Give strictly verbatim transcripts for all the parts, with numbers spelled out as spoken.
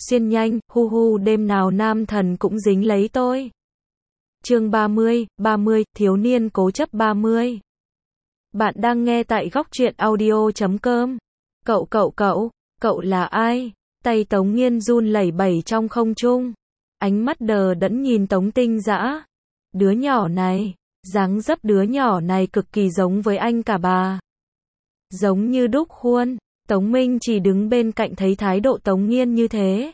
xuyên nhanh, hu hu đêm nào nam thần cũng dính lấy tôi. Chương ba mươi, ba mươi, thiếu niên cố chấp ba mươi. Bạn đang nghe tại góc truyện audio chấm com. Cậu cậu cậu, cậu là ai? Tay Tống Nghiên run lẩy bẩy trong không trung. Ánh mắt đờ đẫn nhìn Tống Tinh Dã. Đứa nhỏ này, dáng dấp đứa nhỏ này cực kỳ giống với anh cả bà. Giống như đúc khuôn. Tống Minh chỉ đứng bên cạnh thấy thái độ Tống Nghiên như thế.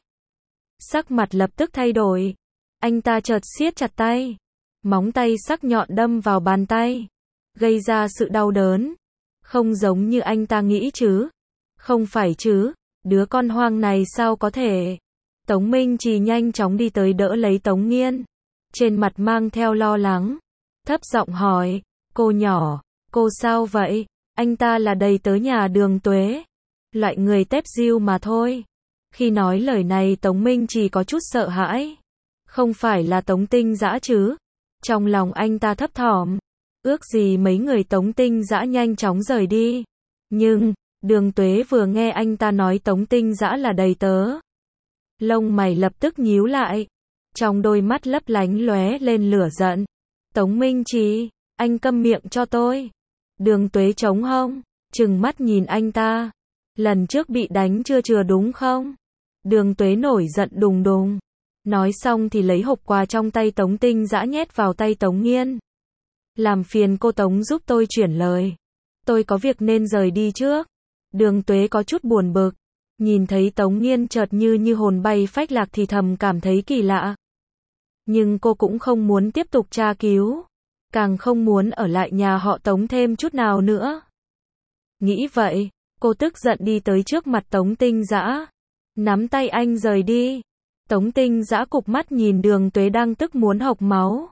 Sắc mặt lập tức thay đổi. Anh ta chợt siết chặt tay. Móng tay sắc nhọn đâm vào bàn tay. Gây ra sự đau đớn. Không giống như anh ta nghĩ chứ. Không phải chứ. Đứa con hoang này sao có thể. Tống Minh chỉ nhanh chóng đi tới đỡ lấy Tống Nghiên. Trên mặt mang theo lo lắng. Thấp giọng hỏi. Cô nhỏ, cô sao vậy? Anh ta là đầy tớ nhà Đường Tuế. Loại người tép diêu mà thôi. Khi nói lời này Tống Minh chỉ có chút sợ hãi. Không phải là Tống Tinh Dã chứ. Trong lòng anh ta thấp thỏm. Ước gì mấy người Tống Tinh Dã nhanh chóng rời đi. Nhưng, Đường Tuế vừa nghe anh ta nói Tống Tinh Dã là đầy tớ. Lông mày lập tức nhíu lại. Trong đôi mắt lấp lánh lóe lên lửa giận. Tống Minh Trì, anh câm miệng cho tôi. Đường Tuế trống hông, trừng mắt nhìn anh ta. Lần trước bị đánh chưa chừa đúng không? Đường Tuế nổi giận đùng đùng. Nói xong thì lấy hộp quà trong tay Tống Tinh Dã nhét vào tay Tống Nghiên. Làm phiền cô Tống giúp tôi chuyển lời. Tôi có việc nên rời đi trước. Đường Tuế có chút buồn bực. Nhìn thấy Tống Nghiên chợt như như hồn bay phách lạc thì thầm cảm thấy kỳ lạ. Nhưng cô cũng không muốn tiếp tục tra cứu. Càng không muốn ở lại nhà họ Tống thêm chút nào nữa. Nghĩ vậy, cô tức giận đi tới trước mặt Tống Tinh Dã. Nắm tay anh rời đi. Tống Tinh Dã cụp mắt nhìn Đường Tuế đang tức muốn hộc máu.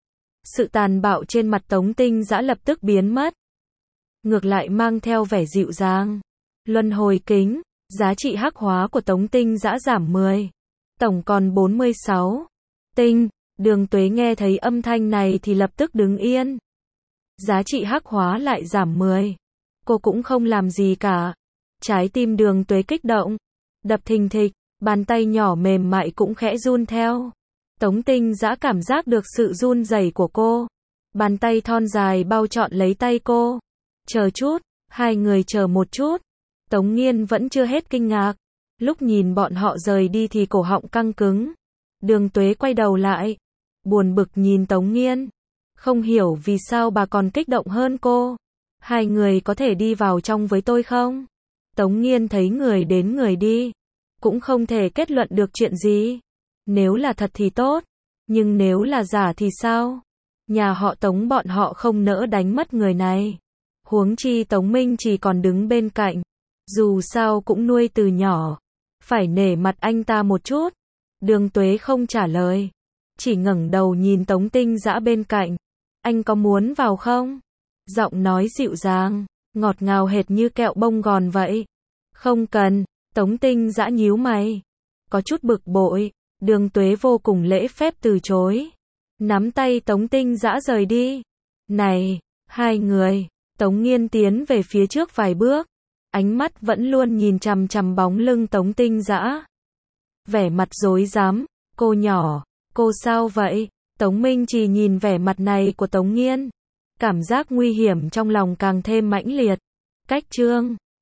Sự tàn bạo trên mặt Tống Tinh Dã lập tức biến mất. Ngược lại mang theo vẻ dịu dàng. Luân hồi kính, giá trị hắc hóa của Tống Tinh Dã giảm mười. Tổng còn bốn mươi sáu. Tinh, Đường Tuế nghe thấy âm thanh này thì lập tức đứng yên. Giá trị hắc hóa lại giảm mười. Cô cũng không làm gì cả. Trái tim Đường Tuế kích động. Đập thình thịch, bàn tay nhỏ mềm mại cũng khẽ run theo. Tống Tinh Dã cảm giác được sự run rẩy của cô. Bàn tay thon dài bao trọn lấy tay cô. Chờ chút, hai người chờ một chút. Tống Nghiên vẫn chưa hết kinh ngạc. Lúc nhìn bọn họ rời đi thì cổ họng căng cứng. Đường Tuế quay đầu lại. Buồn bực nhìn Tống Nghiên. Không hiểu vì sao bà còn kích động hơn cô. Hai người có thể đi vào trong với tôi không? Tống Nghiên thấy người đến người đi. Cũng không thể kết luận được chuyện gì. Nếu là thật thì tốt. Nhưng nếu là giả thì sao? Nhà họ Tống bọn họ không nỡ đánh mất người này. Huống chi Tống Minh chỉ còn đứng bên cạnh. Dù sao cũng nuôi từ nhỏ. Phải nể mặt anh ta một chút. Đường Tuế không trả lời. Chỉ ngẩng đầu nhìn Tống Tinh Dã bên cạnh. Anh có muốn vào không? Giọng nói dịu dàng, ngọt ngào hệt như kẹo bông gòn vậy. Không cần. Tống Tinh Dã nhíu mày. Có chút bực bội. Đường Tuế vô cùng lễ phép từ chối. Nắm tay Tống Tinh Dã rời đi. Này, hai người. Tống Nghiên tiến về phía trước vài bước. Ánh mắt vẫn luôn nhìn chằm chằm bóng lưng Tống Tinh Dã. Vẻ mặt rối rắm. Cô nhỏ, cô sao vậy? Tống Minh chỉ nhìn vẻ mặt này của Tống Nghiên. Cảm giác nguy hiểm trong lòng càng thêm mãnh liệt. Cách chương